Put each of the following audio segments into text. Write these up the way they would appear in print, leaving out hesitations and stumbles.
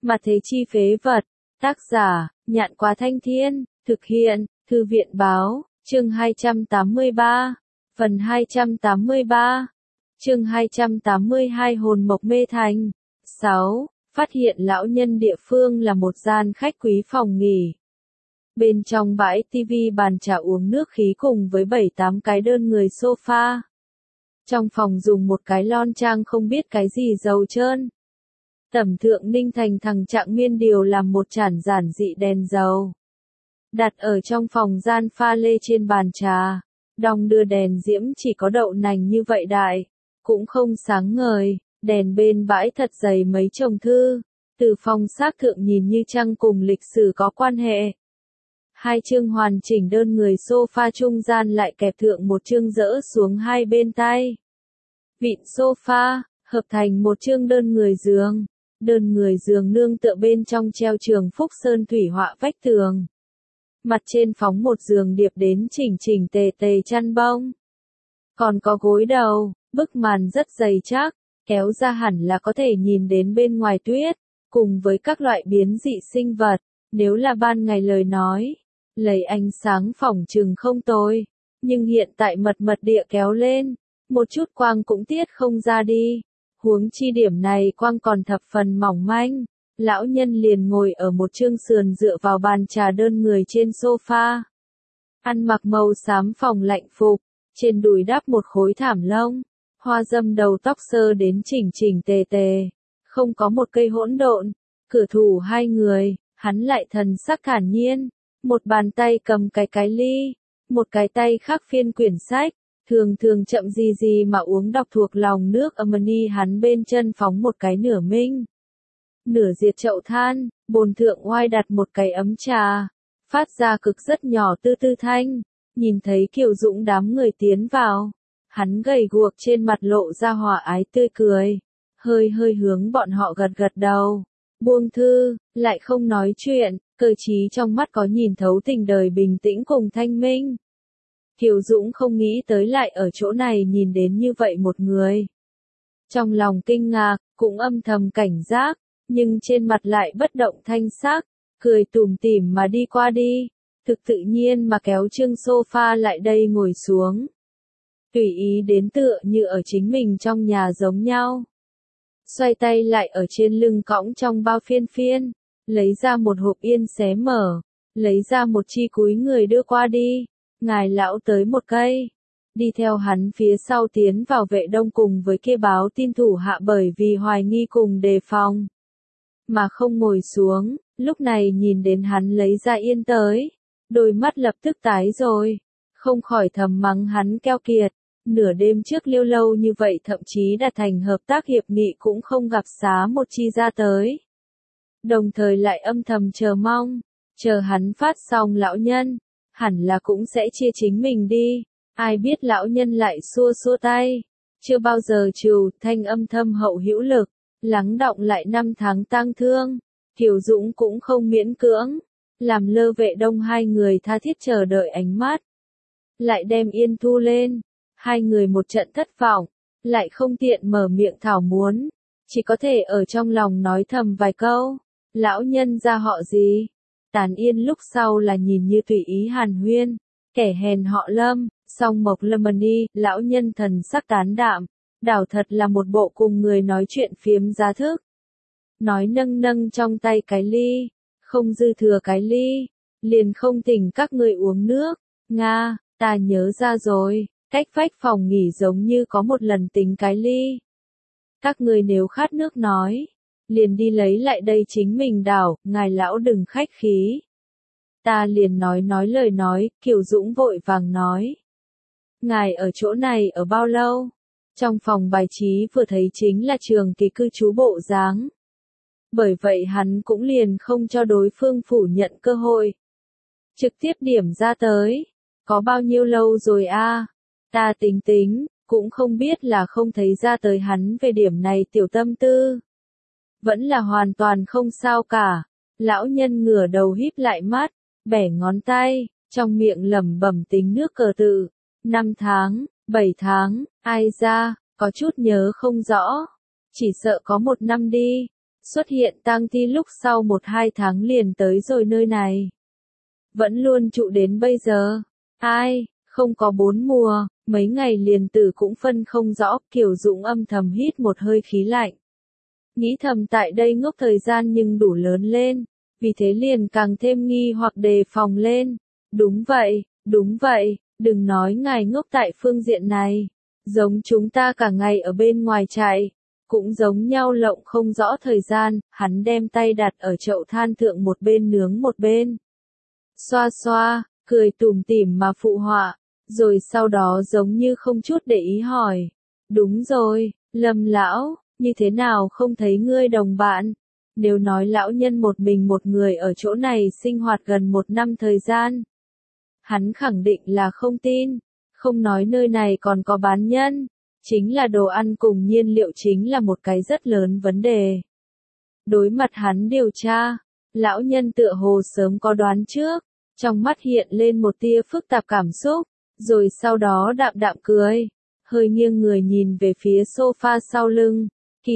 Mà thế chi phế vật. Tác giả, Nhạn Quá Thanh Thiên, thực hiện, Thư viện Báo, chương 283, phần 283, chương 282 Hồn Mộc Mê Thành. 6. Phát hiện lão nhân địa phương là một gian khách quý phòng nghỉ. Bên trong bãi tivi bàn trà uống nước khí cùng với 7-8 cái đơn người sofa. Trong phòng dùng một cái lon trang không biết cái gì dầu trơn. Tẩm Thượng Ninh Thành thằng Trạng Miên điều làm một chản giản dị đèn dầu. Đặt ở trong phòng gian pha lê trên bàn trà. Đong đưa đèn diễm chỉ có đậu nành như vậy đại. Cũng không sáng ngời, đèn bên bãi thật dày mấy chồng thư. Từ phong xác thượng nhìn như trăng cùng lịch sử có quan hệ. Hai chương hoàn chỉnh đơn người sofa trung gian lại kẹp thượng một chương dỡ xuống hai bên tay. Vịn sofa, hợp thành một chương đơn người giường. Đơn người giường nương tựa bên trong treo Trường Phúc Sơn thủy họa vách tường. Mặt trên phóng một giường điệp đến chỉnh chỉnh tề tề chăn bông. Còn có gối đầu, bức màn rất dày chắc, kéo ra hẳn là có thể nhìn đến bên ngoài tuyết, cùng với các loại biến dị sinh vật. Nếu là ban ngày lời nói, lấy ánh sáng phỏng chừng không tồi, nhưng hiện tại mật địa kéo lên, một chút quang cũng tiết không ra đi. Huống chi điểm này quang còn thập phần mỏng manh, lão nhân liền ngồi ở một chương sườn dựa vào bàn trà đơn người trên sofa. Ăn mặc màu xám phòng lạnh phục, trên đùi đắp một khối thảm lông, hoa dâm đầu tóc sơ đến chỉnh chỉnh tề tề, không có một cây hỗn độn, cửa thủ hai người, hắn lại thần sắc thản nhiên, một bàn tay cầm cái ly, một cái tay khác phiên quyển sách. Thường chậm gì mà uống đọc thuộc lòng nước Amani hắn bên chân phóng một cái nửa minh. Nửa diệt chậu than, bồn thượng oai đặt một cái ấm trà, phát ra cực rất nhỏ tư thanh, nhìn thấy Kiều Dũng đám người tiến vào. Hắn gầy guộc trên mặt lộ ra hòa ái tươi cười, hơi hướng bọn họ gật đầu, buông thư, lại không nói chuyện, cơ trí trong mắt có nhìn thấu tình đời bình tĩnh cùng thanh minh. Kiều Dũng không nghĩ tới lại ở chỗ này nhìn đến như vậy một người. Trong lòng kinh ngạc, cũng âm thầm cảnh giác, nhưng trên mặt lại bất động thanh sắc, cười tủm tỉm mà đi qua đi, thực tự nhiên mà kéo chương sofa lại đây ngồi xuống. Tùy ý đến tựa như ở chính mình trong nhà giống nhau. Xoay tay lại ở trên lưng cõng trong bao phiên, lấy ra một hộp yên xé mở, lấy ra một chi cúi người đưa qua đi. Ngài lão tới một cây, đi theo hắn phía sau tiến vào vệ đông cùng với kia báo tin thủ hạ bởi vì hoài nghi cùng đề phòng. Mà không ngồi xuống, lúc này nhìn đến hắn lấy ra yên tới, đôi mắt lập tức tái rồi, không khỏi thầm mắng hắn keo kiệt, nửa đêm trước liêu lâu như vậy thậm chí đạt thành hợp tác hiệp nghị cũng không gặp xá một chi ra tới. Đồng thời lại âm thầm chờ mong, chờ hắn phát xong lão nhân. Hẳn là cũng sẽ chia chính mình đi, ai biết lão nhân lại xua tay, chưa bao giờ trừ thanh âm thâm hậu hữu lực, lắng đọng lại 5 tháng tang thương, Kiều Dũng cũng không miễn cưỡng, làm lơ vệ đông hai người tha thiết chờ đợi ánh mắt, lại đem yên thu lên, hai người một trận thất vọng, lại không tiện mở miệng thảo muốn, chỉ có thể ở trong lòng nói thầm vài câu, lão nhân ra họ gì? Tàn yên lúc sau là nhìn như tùy ý hàn huyên, kẻ hèn họ Lâm, song Mộc Lâm lão nhân thần sắc tán đạm, đảo thật là một bộ cùng người nói chuyện phiếm giá thức. Nói nâng trong tay cái ly, không dư thừa cái ly, liền không thỉnh các người uống nước, Nga, ta nhớ ra rồi, cách vách phòng nghỉ giống như có một lần tính cái ly. Các người nếu khát nước nói. Liền đi lấy lại đây chính mình đảo, ngài lão đừng khách khí. Ta liền nói lời nói, Kiều Dũng vội vàng nói. Ngài ở chỗ này ở bao lâu? Trong phòng bài trí vừa thấy chính là trường kỳ cư trú bộ dáng. Bởi vậy hắn cũng liền không cho đối phương phủ nhận cơ hội. Trực tiếp điểm ra tới. Có bao nhiêu lâu rồi a? Ta tính, cũng không biết là không thấy ra tới hắn về điểm này tiểu tâm tư. Vẫn là hoàn toàn không sao cả. Lão nhân ngửa đầu híp lại mắt, bẻ ngón tay, trong miệng lẩm bẩm tính nước cờ tự. 5 tháng, 7 tháng, ai ra, có chút nhớ không rõ. Chỉ sợ có 1 năm đi. Xuất hiện tang thi lúc sau 1-2 tháng liền tới rồi nơi này. Vẫn luôn trụ đến bây giờ. Ai, không có 4 mùa, mấy ngày liền tử cũng phân không rõ, Kiều Dũng âm thầm hít một hơi khí lạnh. Nghĩ thầm tại đây ngốc thời gian nhưng đủ lớn lên, vì thế liền càng thêm nghi hoặc đề phòng lên. Đúng vậy, đừng nói ngài ngốc tại phương diện này. Giống chúng ta cả ngày ở bên ngoài chạy, cũng giống nhau lộng không rõ thời gian, hắn đem tay đặt ở chậu than thượng một bên nướng một bên. Xoa xoa, cười tủm tỉm mà phụ họa, rồi sau đó giống như không chút để ý hỏi. Đúng rồi, Lâm lão, như thế nào không thấy ngươi đồng bạn? Nếu nói lão nhân một mình một người ở chỗ này sinh hoạt gần 1 năm thời gian. Hắn khẳng định là không tin, không nói nơi này còn có bán nhân. Chính là đồ ăn cùng nhiên liệu chính là một cái rất lớn vấn đề. Đối mặt hắn điều tra, lão nhân tựa hồ sớm có đoán trước, trong mắt hiện lên một tia phức tạp cảm xúc, rồi sau đó đạm đạm cười, hơi nghiêng người nhìn về phía sofa sau lưng.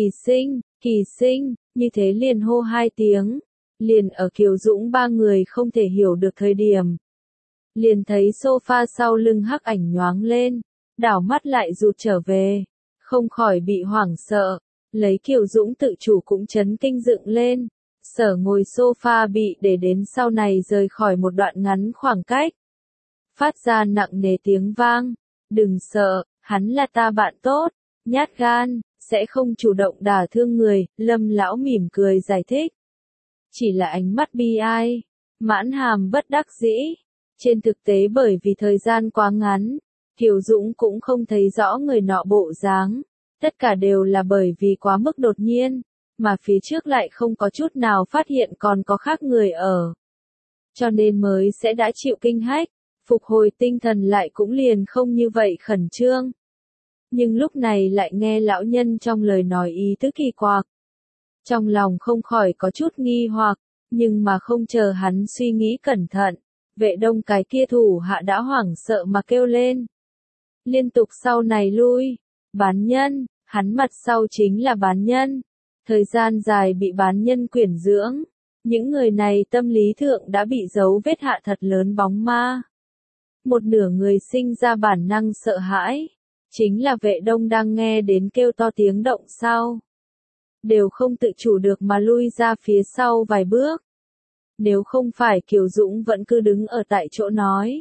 Kỳ sinh, như thế liền hô 2 tiếng, liền ở Kiều Dũng 3 người không thể hiểu được thời điểm. Liền thấy sofa sau lưng hắc ảnh nhoáng lên, đảo mắt lại rụt trở về, không khỏi bị hoảng sợ, lấy Kiều Dũng tự chủ cũng chấn kinh dựng lên. Sở ngồi sofa bị để đến sau này rời khỏi một đoạn ngắn khoảng cách. Phát ra nặng nề tiếng vang, đừng sợ, hắn là ta bạn tốt, nhát gan, sẽ không chủ động đả thương người, Lâm lão mỉm cười giải thích. Chỉ là ánh mắt bi ai, mãn hàm bất đắc dĩ. Trên thực tế bởi vì thời gian quá ngắn, Kiều Dũng cũng không thấy rõ người nọ bộ dáng, tất cả đều là bởi vì quá mức đột nhiên, mà phía trước lại không có chút nào phát hiện còn có khác người ở. Cho nên mới sẽ đã chịu kinh hách, phục hồi tinh thần lại cũng liền không như vậy khẩn trương. Nhưng lúc này lại nghe lão nhân trong lời nói ý tứ kỳ quặc. Trong lòng không khỏi có chút nghi hoặc, nhưng mà không chờ hắn suy nghĩ cẩn thận, Vệ Đông cái kia thủ hạ đã hoảng sợ mà kêu lên. Liên tục sau này lui, bán nhân, hắn mặt sau chính là bán nhân. Thời gian dài bị bán nhân quyển dưỡng, những người này tâm lý thượng đã bị dấu vết hạ thật lớn bóng ma. Một nửa người sinh ra bản năng sợ hãi, chính là Vệ Đông đang nghe đến kêu to tiếng động sau. Đều không tự chủ được mà lui ra phía sau vài bước. Nếu không phải Kiều Dũng vẫn cứ đứng ở tại chỗ nói.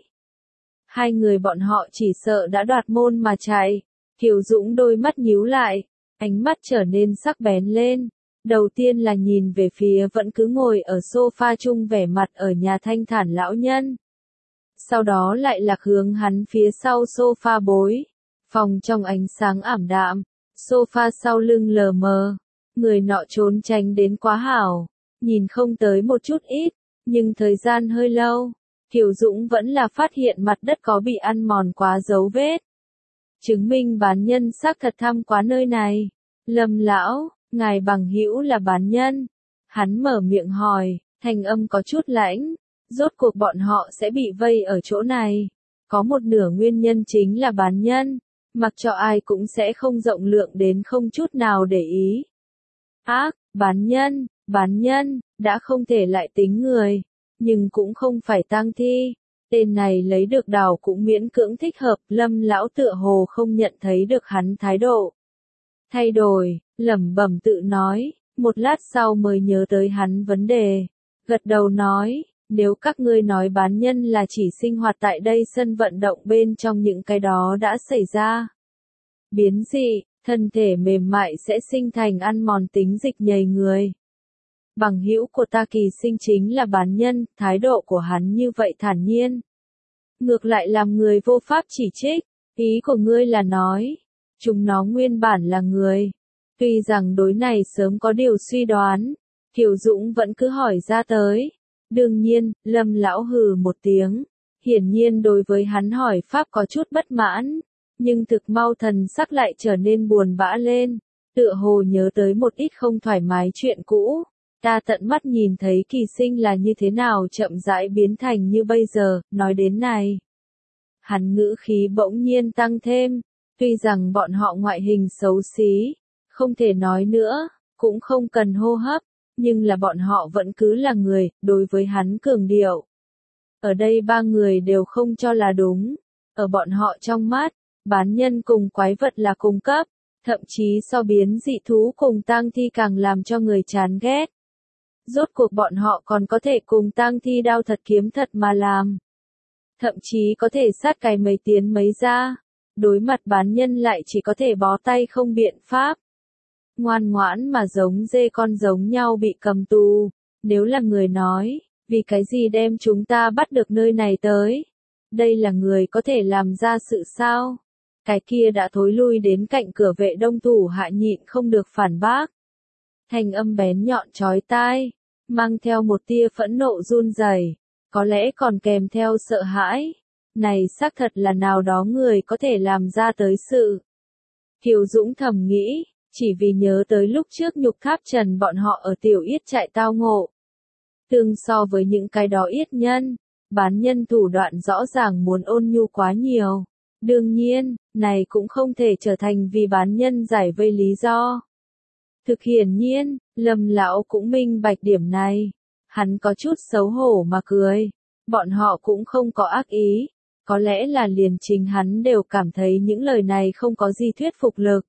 2 người bọn họ chỉ sợ đã đoạt môn mà chạy. Kiều Dũng đôi mắt nhíu lại, ánh mắt trở nên sắc bén lên. Đầu tiên là nhìn về phía vẫn cứ ngồi ở sofa chung vẻ mặt ở nhà thanh thản lão nhân. Sau đó lại lạc hướng hắn phía sau sofa bối. Phòng trong ánh sáng ảm đạm, sofa sau lưng lờ mờ. Người nọ trốn tránh đến quá hảo, nhìn không tới một chút ít, nhưng thời gian hơi lâu, Kiều Dũng vẫn là phát hiện mặt đất có bị ăn mòn quá dấu vết. Chứng minh bán nhân xác thật thăm quá nơi này. Lâm lão, ngài bằng hữu là bán nhân. Hắn mở miệng hỏi, thanh âm có chút lãnh, rốt cuộc bọn họ sẽ bị vây ở chỗ này. Có một nửa nguyên nhân chính là bán nhân, mặc cho ai cũng sẽ không rộng lượng đến không chút nào để ý. Ác, bán nhân, đã không thể lại tính người, nhưng cũng không phải tang thi. Tên này lấy được đào cũng miễn cưỡng thích hợp, Lâm lão tựa hồ không nhận thấy được hắn thái độ. Thay đổi, lẩm bẩm tự nói, một lát sau mới nhớ tới hắn vấn đề. Gật đầu nói, nếu các ngươi nói bán nhân là chỉ sinh hoạt tại đây sân vận động bên trong những cái đó đã xảy ra. Biến dị, thân thể mềm mại sẽ sinh thành ăn mòn tính dịch nhầy người. Bằng hữu của ta Kỳ sinh chính là bán nhân, thái độ của hắn như vậy thản nhiên. Ngược lại làm người vô pháp chỉ trích, ý của ngươi là nói, chúng nó nguyên bản là người. Tuy rằng đối này sớm có điều suy đoán, Kiều Dũng vẫn cứ hỏi ra tới. Đương nhiên, Lâm lão hừ một tiếng, hiển nhiên đối với hắn hỏi pháp có chút bất mãn, nhưng thực mau thần sắc lại trở nên buồn bã lên, tựa hồ nhớ tới một ít không thoải mái chuyện cũ. Ta tận mắt nhìn thấy Kỳ sinh là như thế nào chậm rãi biến thành như bây giờ, nói đến này. Hắn ngữ khí bỗng nhiên tăng thêm, tuy rằng bọn họ ngoại hình xấu xí, không thể nói nữa, cũng không cần hô hấp, nhưng là bọn họ vẫn cứ là người, đối với hắn cường điệu. Ở đây ba người đều không cho là đúng, ở bọn họ trong mắt, bán nhân cùng quái vật là cùng cấp, thậm chí so biến dị thú cùng tang thi càng làm cho người chán ghét. Rốt cuộc bọn họ còn có thể cùng tang thi đao thật kiếm thật mà làm. Thậm chí có thể sát cày mấy tiến mấy ra. Đối mặt bán nhân lại chỉ có thể bó tay không biện pháp. Ngoan ngoãn mà giống dê con giống nhau bị cầm tù. Nếu là người nói, vì cái gì đem chúng ta bắt được nơi này tới? Đây là người có thể làm ra sự sao? Cái kia đã thối lui đến cạnh cửa Vệ Đông thủ hạ nhịn không được phản bác. Thanh âm bén nhọn chói tai, mang theo một tia phẫn nộ run rẩy, có lẽ còn kèm theo sợ hãi. Này xác thật là nào đó người có thể làm ra tới sự. Kiều Dũng thầm nghĩ, chỉ vì nhớ tới lúc trước Nhục Tháp Trần bọn họ ở Tiểu Yết trại tao ngộ. Tương so với những cái đó yết nhân, bán nhân thủ đoạn rõ ràng muốn ôn nhu quá nhiều. Đương nhiên, này cũng không thể trở thành vì bán nhân giải vây lý do. Thực hiển nhiên, Lâm lão cũng minh bạch điểm này. Hắn có chút xấu hổ mà cười. Bọn họ cũng không có ác ý. Có lẽ là liền chính hắn đều cảm thấy những lời này không có gì thuyết phục lực.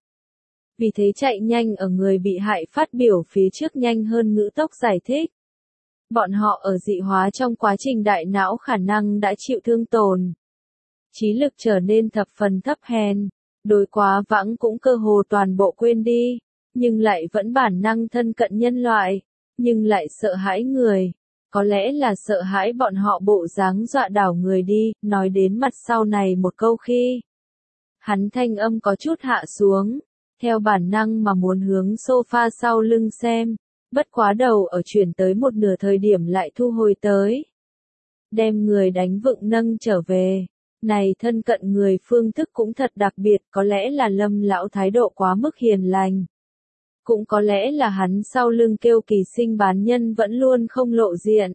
Vì thế chạy nhanh ở người bị hại phát biểu phía trước nhanh hơn ngữ tốc giải thích. Bọn họ ở dị hóa trong quá trình đại não khả năng đã chịu thương tổn. Trí lực trở nên thập phần thấp hèn, đối quá vãng cũng cơ hồ toàn bộ quên đi, nhưng lại vẫn bản năng thân cận nhân loại, nhưng lại sợ hãi người. Có lẽ là sợ hãi bọn họ bộ dáng dọa đảo người đi, nói đến mặt sau này một câu khi. Hắn thanh âm có chút hạ xuống, theo bản năng mà muốn hướng sofa sau lưng xem, bất quá đầu ở chuyển tới một nửa thời điểm lại thu hồi tới. Đem người đánh vựng nâng trở về. Này thân cận người phương thức cũng thật đặc biệt, có lẽ là Lâm lão thái độ quá mức hiền lành. Cũng có lẽ là hắn sau lưng kêu kỳ sinh bán nhân vẫn luôn không lộ diện.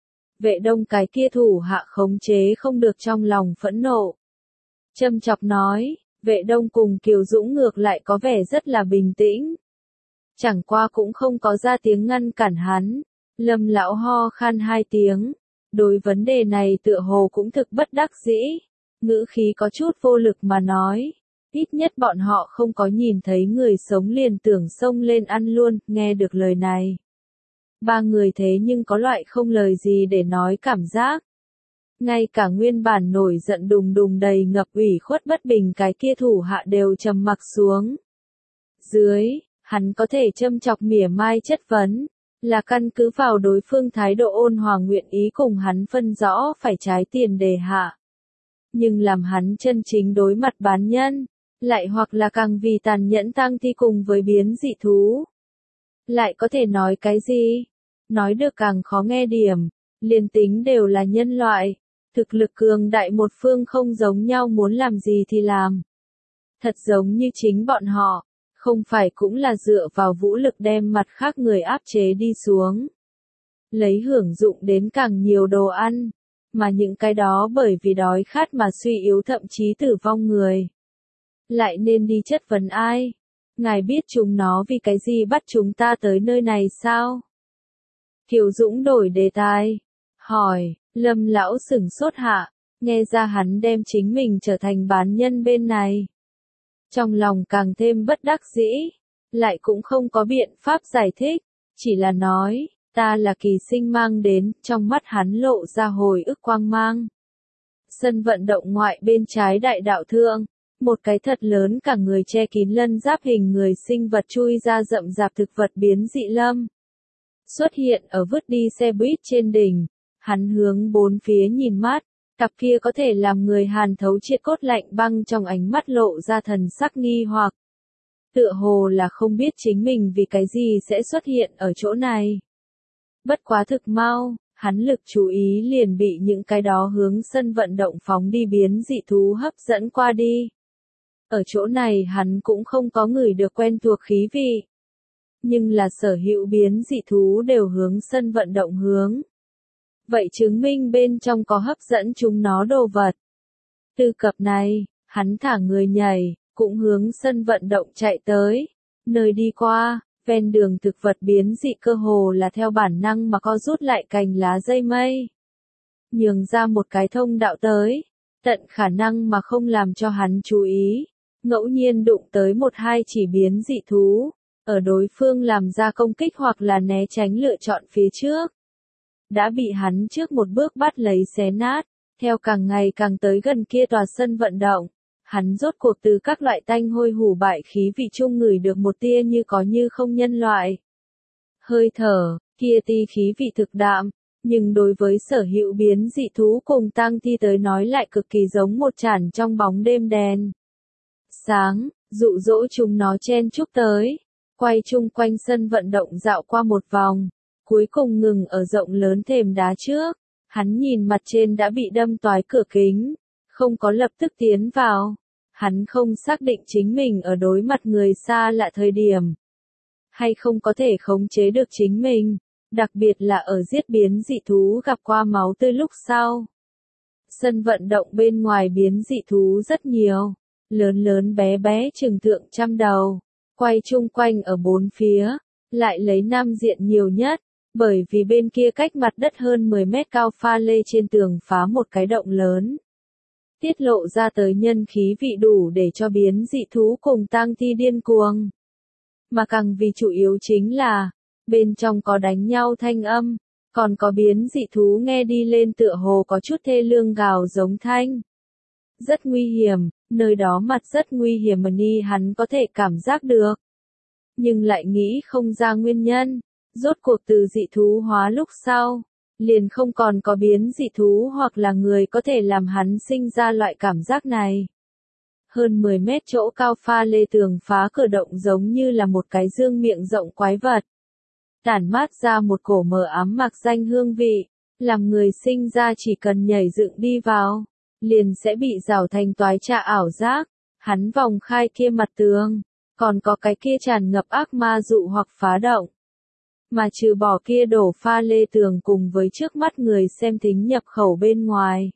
Vệ Đông cái kia thủ hạ khống chế không được trong lòng phẫn nộ. Châm chọc nói, Vệ Đông cùng Kiều Dũng ngược lại có vẻ rất là bình tĩnh. Chẳng qua cũng không có ra tiếng ngăn cản hắn. Lâm lão ho khan hai tiếng. Đối vấn đề này tựa hồ cũng thực bất đắc dĩ. Ngữ khí có chút vô lực mà nói. Ít nhất bọn họ không có nhìn thấy người sống liền tưởng xông lên ăn luôn, nghe được lời này. Ba người thế nhưng có loại không lời gì để nói cảm giác. Ngay cả nguyên bản nổi giận đùng đùng đầy ngập ủy khuất bất bình cái kia thủ hạ đều trầm mặc xuống. Dưới, hắn có thể châm chọc mỉa mai chất vấn, là căn cứ vào đối phương thái độ ôn hòa nguyện ý cùng hắn phân rõ phải trái tiền đề hạ. Nhưng làm hắn chân chính đối mặt bán nhân, lại hoặc là càng vì tàn nhẫn tang thi cùng với biến dị thú. Lại có thể nói cái gì? Nói được càng khó nghe điểm, liền tính đều là nhân loại, thực lực cường đại một phương không giống nhau muốn làm gì thì làm. Thật giống như chính bọn họ, không phải cũng là dựa vào vũ lực đem mặt khác người áp chế đi xuống. Lấy hưởng dụng đến càng nhiều đồ ăn, mà những cái đó bởi vì đói khát mà suy yếu thậm chí tử vong người. Lại nên đi chất vấn ai? Ngài biết chúng nó vì cái gì bắt chúng ta tới nơi này sao? Kiều Dũng đổi đề tài. Hỏi, Lâm lão sửng sốt hạ, nghe ra hắn đem chính mình trở thành bán nhân bên này. Trong lòng càng thêm bất đắc dĩ, lại cũng không có biện pháp giải thích, chỉ là nói, ta là kỳ sinh mang đến, trong mắt hắn lộ ra hồi ức quang mang. Sân vận động ngoại bên trái đại đạo thượng, một cái thật lớn cả người che kín lân giáp hình người sinh vật chui ra rậm rạp thực vật biến dị lâm. Xuất hiện ở vứt đi xe buýt trên đỉnh, hắn hướng bốn phía nhìn mắt, cặp kia có thể làm người hàn thấu triệt cốt lạnh băng trong ánh mắt lộ ra thần sắc nghi hoặc. Tựa hồ là không biết chính mình vì cái gì sẽ xuất hiện ở chỗ này. Bất quá thực mau, hắn lực chú ý liền bị những cái đó hướng sân vận động phóng đi biến dị thú hấp dẫn qua đi. Ở chỗ này hắn cũng không có người được quen thuộc khí vị. Nhưng là sở hữu biến dị thú đều hướng sân vận động hướng. Vậy chứng minh bên trong có hấp dẫn chúng nó đồ vật. Từ cập này, hắn thả người nhảy, cũng hướng sân vận động chạy tới. Nơi đi qua, ven đường thực vật biến dị cơ hồ là theo bản năng mà co rút lại cành lá dây mây. Nhường ra một cái thông đạo tới, tận khả năng mà không làm cho hắn chú ý, ngẫu nhiên đụng tới một hai chỉ biến dị thú, ở đối phương làm ra công kích hoặc là né tránh lựa chọn phía trước. Đã bị hắn trước một bước bắt lấy xé nát, theo càng ngày càng tới gần kia tòa sân vận động. Hắn rốt cuộc từ các loại tanh hôi hủ bại khí vị chung ngửi được một tia như có như không nhân loại. Hơi thở, kia ti khí vị thực đạm, nhưng đối với sở hữu biến dị thú cùng tang thi tới nói lại cực kỳ giống một chản trong bóng đêm đèn. Sáng, dụ dỗ chúng nó chen chúc tới, quay chung quanh sân vận động dạo qua một vòng, cuối cùng ngừng ở rộng lớn thềm đá trước. Hắn nhìn mặt trên đã bị đâm toái cửa kính, không có lập tức tiến vào. Hắn không xác định chính mình ở đối mặt người xa lạ thời điểm, hay không có thể khống chế được chính mình, đặc biệt là ở giết biến dị thú gặp qua máu tươi lúc sau. Sân vận động bên ngoài biến dị thú rất nhiều, lớn lớn bé bé chừng thượng trăm đầu, quay chung quanh ở bốn phía, lại lấy nam diện nhiều nhất, bởi vì bên kia cách mặt đất hơn 10 mét cao pha lê trên tường phá một cái động lớn. Tiết lộ ra tới nhân khí vị đủ để cho biến dị thú cùng tang thi điên cuồng. Mà càng vì chủ yếu chính là, bên trong có đánh nhau thanh âm, còn có biến dị thú nghe đi lên tựa hồ có chút thê lương gào giống thanh. Rất nguy hiểm, nơi đó mặt rất nguy hiểm mà ni hắn có thể cảm giác được. Nhưng lại nghĩ không ra nguyên nhân, rốt cuộc từ dị thú hóa lúc sau, liền không còn có biến dị thú hoặc là người có thể làm hắn sinh ra loại cảm giác này. Hơn 10 mét chỗ cao pha lê tường phá cửa động giống như là một cái dương miệng rộng quái vật. Tản mát ra một cổ mờ ám mạc danh hương vị, làm người sinh ra chỉ cần nhảy dựng đi vào, liền sẽ bị rào thành toái trạ ảo giác. Hắn vòng khai kia mặt tường, còn có cái kia tràn ngập ác ma dụ hoặc phá động. Mà trừ bỏ kia đổ pha lê tường cùng với trước mắt người xem thính nhập khẩu bên ngoài.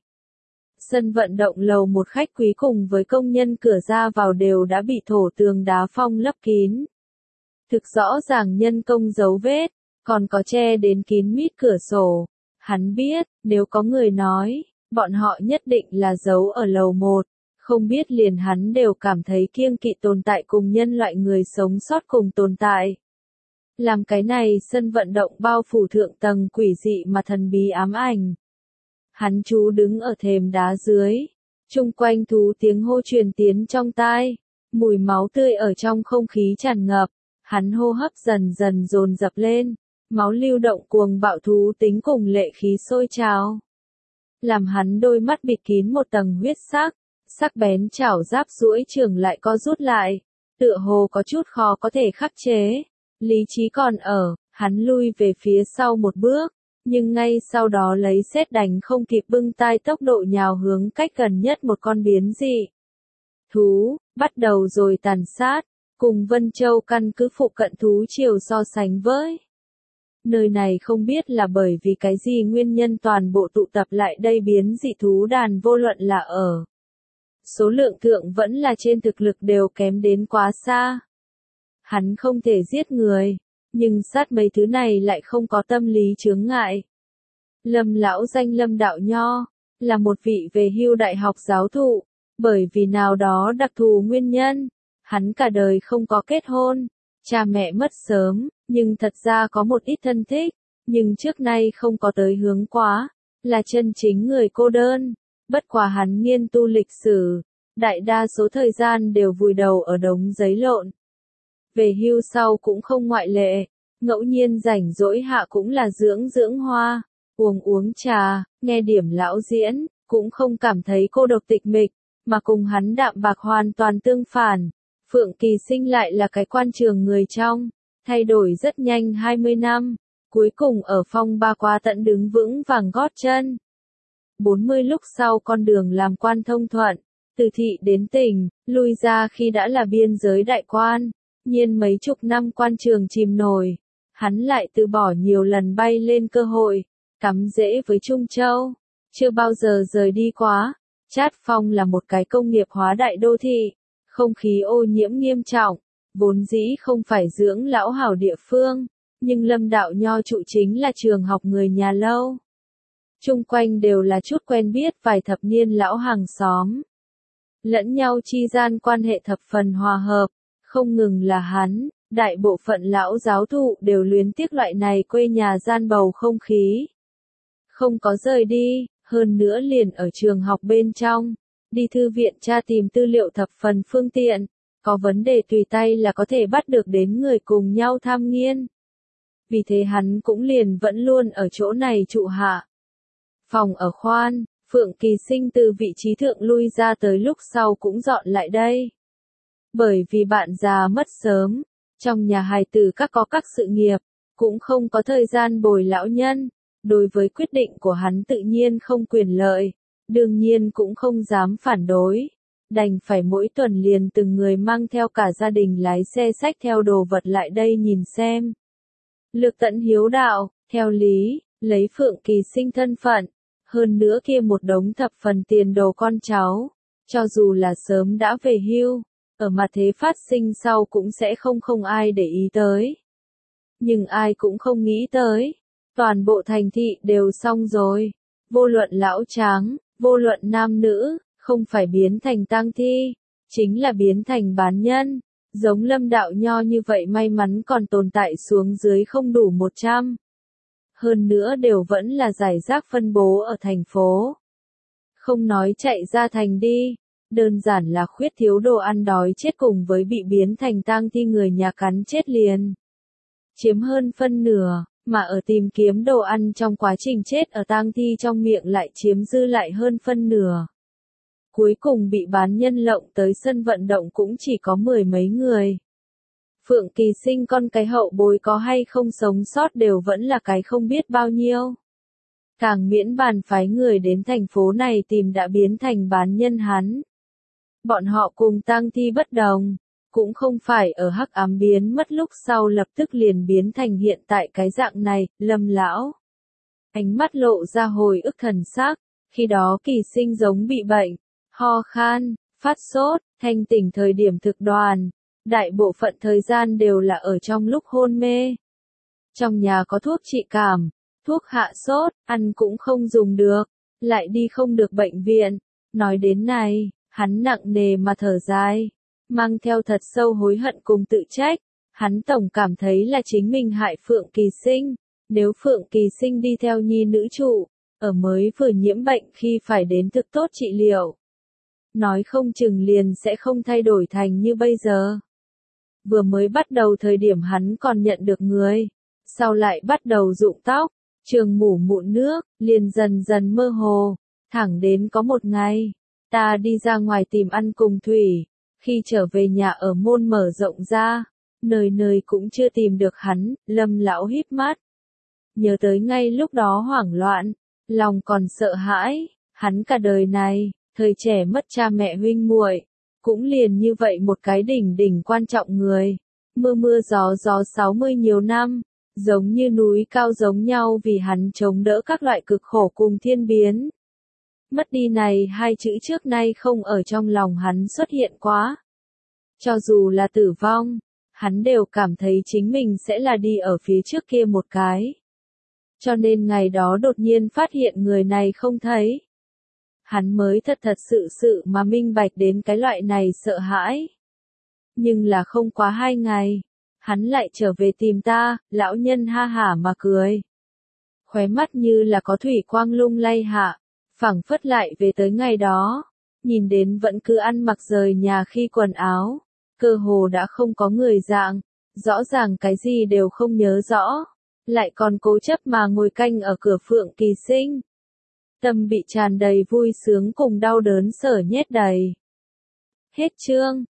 Sân vận động lầu một khách quý cùng với công nhân cửa ra vào đều đã bị thổ tường đá phong lấp kín. Thực rõ ràng nhân công dấu vết, còn có che đến kín mít cửa sổ. Hắn biết, nếu có người nói, bọn họ nhất định là giấu ở lầu một, không biết liền hắn đều cảm thấy kiêng kỵ tồn tại cùng nhân loại người sống sót cùng tồn tại. Làm cái này sân vận động bao phủ thượng tầng quỷ dị mà thần bí ám ảnh. Hắn chú đứng ở thềm đá dưới, chung quanh thú tiếng hô truyền tiến trong tai, mùi máu tươi ở trong không khí tràn ngập, hắn hô hấp dần dần dồn dập lên, máu lưu động cuồng bạo thú tính cùng lệ khí sôi trào. Làm hắn đôi mắt bịt kín một tầng huyết sắc, sắc bén chảo giáp duỗi trường lại co rút lại, tựa hồ có chút khó có thể khắc chế. Lý trí còn ở, hắn lui về phía sau một bước, nhưng ngay sau đó lấy sét đánh không kịp bưng tai tốc độ nhào hướng cách gần nhất một con biến dị thú, bắt đầu rồi tàn sát, cùng Vân Châu căn cứ phụ cận thú triều so sánh với. Nơi này không biết là bởi vì cái gì nguyên nhân toàn bộ tụ tập lại đây biến dị thú đàn vô luận là ở số lượng thượng vẫn là trên thực lực đều kém đến quá xa. Hắn không thể giết người, nhưng sát mấy thứ này lại không có tâm lý chướng ngại. Lâm lão danh Lâm Đạo Nho, là một vị về hưu đại học giáo thụ, bởi vì nào đó đặc thù nguyên nhân, hắn cả đời không có kết hôn, cha mẹ mất sớm, nhưng thật ra có một ít thân thích, nhưng trước nay không có tới hướng quá, là chân chính người cô đơn. Bất quá hắn nghiên tu lịch sử, đại đa số thời gian đều vùi đầu ở đống giấy lộn. Về hưu sau cũng không ngoại lệ, ngẫu nhiên rảnh rỗi hạ cũng là dưỡng hoa, uống trà, nghe điểm lão diễn, cũng không cảm thấy cô độc tịch mịch, mà cùng hắn đạm bạc hoàn toàn tương phản. Phượng Kỳ Sinh lại là cái quan trường người trong, thay đổi rất nhanh 20 năm, cuối cùng ở phong ba qua tận đứng vững vàng gót chân. 40 lúc sau con đường làm quan thông thuận, từ thị đến tỉnh, lui ra khi đã là biên giới đại quan. Nhiên mấy chục năm quan trường chìm nổi, hắn lại từ bỏ nhiều lần bay lên cơ hội, cắm rễ với Trung Châu, chưa bao giờ rời đi quá. Trát Phong là một cái công nghiệp hóa đại đô thị, không khí ô nhiễm nghiêm trọng, vốn dĩ không phải dưỡng lão hảo địa phương, nhưng Lâm đạo nho trụ chính là trường học người nhà lâu. Chung quanh đều là chút quen biết vài thập niên lão hàng xóm. Lẫn nhau chi gian quan hệ thập phần hòa hợp, không ngừng là hắn, đại bộ phận lão giáo thụ đều luyến tiếc loại này quê nhà gian bầu không khí. Không có rời đi, hơn nữa liền ở trường học bên trong, đi thư viện tra tìm tư liệu thập phần phương tiện, có vấn đề tùy tay là có thể bắt được đến người cùng nhau tham nghiên. Vì thế hắn cũng liền vẫn luôn ở chỗ này trụ hạ. Phòng ở khoan, Phượng Kỳ Sinh từ vị trí thượng lui ra tới lúc sau cũng dọn lại đây. Bởi vì bạn già mất sớm, trong nhà hài tử các có các sự nghiệp, cũng không có thời gian bồi lão nhân, đối với quyết định của hắn tự nhiên không quyền lợi, đương nhiên cũng không dám phản đối, đành phải mỗi tuần liền từng người mang theo cả gia đình lái xe xách theo đồ vật lại đây nhìn xem. Lược Tẫn hiếu đạo, theo lý, lấy Phượng Kỳ Sinh thân phận, hơn nữa kia một đống thập phần tiền đồ con cháu, cho dù là sớm đã về hưu, ở mặt thế phát sinh sau cũng sẽ không ai để ý tới. Nhưng ai cũng không nghĩ tới, toàn bộ thành thị đều xong rồi, vô luận lão tráng, vô luận nam nữ, không phải biến thành tang thi, chính là biến thành bán nhân, giống Lâm đạo nho như vậy may mắn còn tồn tại xuống dưới không đủ 100. Hơn nữa đều vẫn là giải rác phân bố ở thành phố. Không nói chạy ra thành đi, đơn giản là khuyết thiếu đồ ăn đói chết cùng với bị biến thành tang thi người nhà cắn chết liền. Chiếm hơn phân nửa, mà ở tìm kiếm đồ ăn trong quá trình chết ở tang thi trong miệng lại chiếm dư lại hơn phân nửa. Cuối cùng bị bán nhân lộng tới sân vận động cũng chỉ có 10 mấy người. Phượng Kỳ Sinh con cái hậu bối có hay không sống sót đều vẫn là cái không biết bao nhiêu. Càng miễn bàn phái người đến thành phố này tìm đã biến thành bán nhân hắn. Bọn họ cùng tang thi bất đồng, cũng không phải ở hắc ám biến mất lúc sau lập tức liền biến thành hiện tại cái dạng này, Lâm lão. Ánh mắt lộ ra hồi ức thần sắc, khi đó Kỳ Sinh giống bị bệnh, ho khan, phát sốt, thanh tỉnh thời điểm thực đoàn, đại bộ phận thời gian đều là ở trong lúc hôn mê. Trong nhà có thuốc trị cảm, thuốc hạ sốt, ăn cũng không dùng được, lại đi không được bệnh viện. Nói đến này, hắn nặng nề mà thở dài, mang theo thật sâu hối hận cùng tự trách. Hắn tổng cảm thấy là chính mình hại Phượng Kỳ Sinh, nếu Phượng Kỳ Sinh đi theo nhi nữ trụ, ở mới vừa nhiễm bệnh khi phải đến thực tốt trị liệu. Nói không chừng liền sẽ không thay đổi thành như bây giờ. Vừa mới bắt đầu thời điểm hắn còn nhận được người, sau lại bắt đầu rụng tóc, trường mủ mụn nước, liền dần dần mơ hồ, thẳng đến có một ngày, ta đi ra ngoài tìm ăn cùng Thủy, khi trở về nhà ở môn mở rộng ra, nơi nơi cũng chưa tìm được hắn, Lâm lão híp mắt. Nhớ tới ngay lúc đó hoảng loạn, lòng còn sợ hãi, hắn cả đời này, thời trẻ mất cha mẹ huynh muội, cũng liền như vậy một cái đỉnh quan trọng người, mưa mưa gió gió 60 nhiều năm, giống như núi cao giống nhau vì hắn chống đỡ các loại cực khổ cùng thiên biến. Mất đi này hai chữ trước nay không ở trong lòng hắn xuất hiện quá. Cho dù là tử vong, hắn đều cảm thấy chính mình sẽ là đi ở phía trước kia một cái. Cho nên ngày đó đột nhiên phát hiện người này không thấy. Hắn mới thật sự mà minh bạch đến cái loại này sợ hãi. Nhưng là không quá 2 ngày, hắn lại trở về tìm ta, lão nhân ha hả mà cười. Khóe mắt như là có thủy quang lung lay hạ, phảng phất lại về tới ngày đó, nhìn đến vẫn cứ ăn mặc rời nhà khi quần áo, cơ hồ đã không có người dạng, rõ ràng cái gì đều không nhớ rõ, lại còn cố chấp mà ngồi canh ở cửa Phượng Kỳ Sinh. Tâm bị tràn đầy vui sướng cùng đau đớn sở nhét đầy. Hết chương.